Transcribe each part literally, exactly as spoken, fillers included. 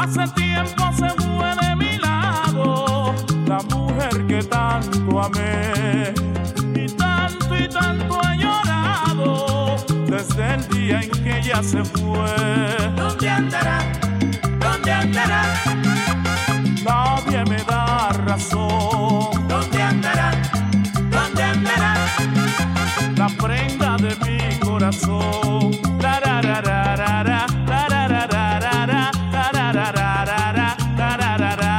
Hace tiempo se fue de mi lado la mujer que tanto amé, y tanto y tanto he llorado desde el día en que ella se fue. ¿Dónde andará? ¿Dónde andará? Nadie me da razón. ¿Dónde andará? ¿Dónde andará? La prenda de mi corazón. La, ra, ra, ra, ra, ra, la, ra, ra, ra, ra, ra, la, ra, ra, ra, ra, ra, la, ra, ra, ra.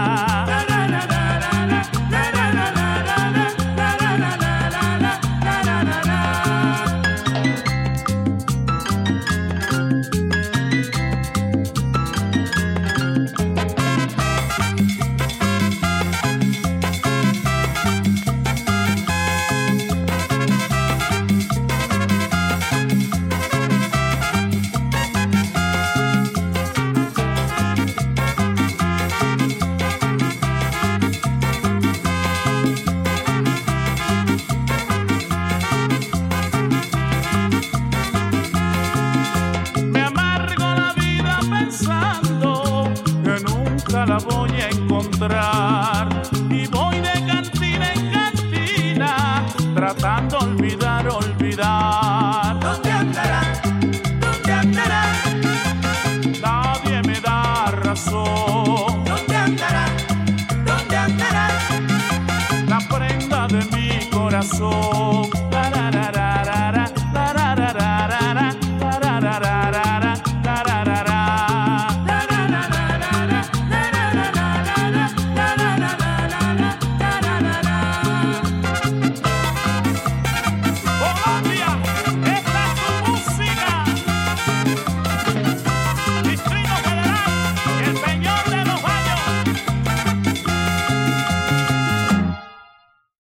La voy a encontrar y voy de cantina en cantina tratando de olvidar, olvidar. ¿Dónde andará? ¿Dónde andará? Nadie me da razón. ¿Dónde andará? ¿Dónde andará? La prenda de mi corazón.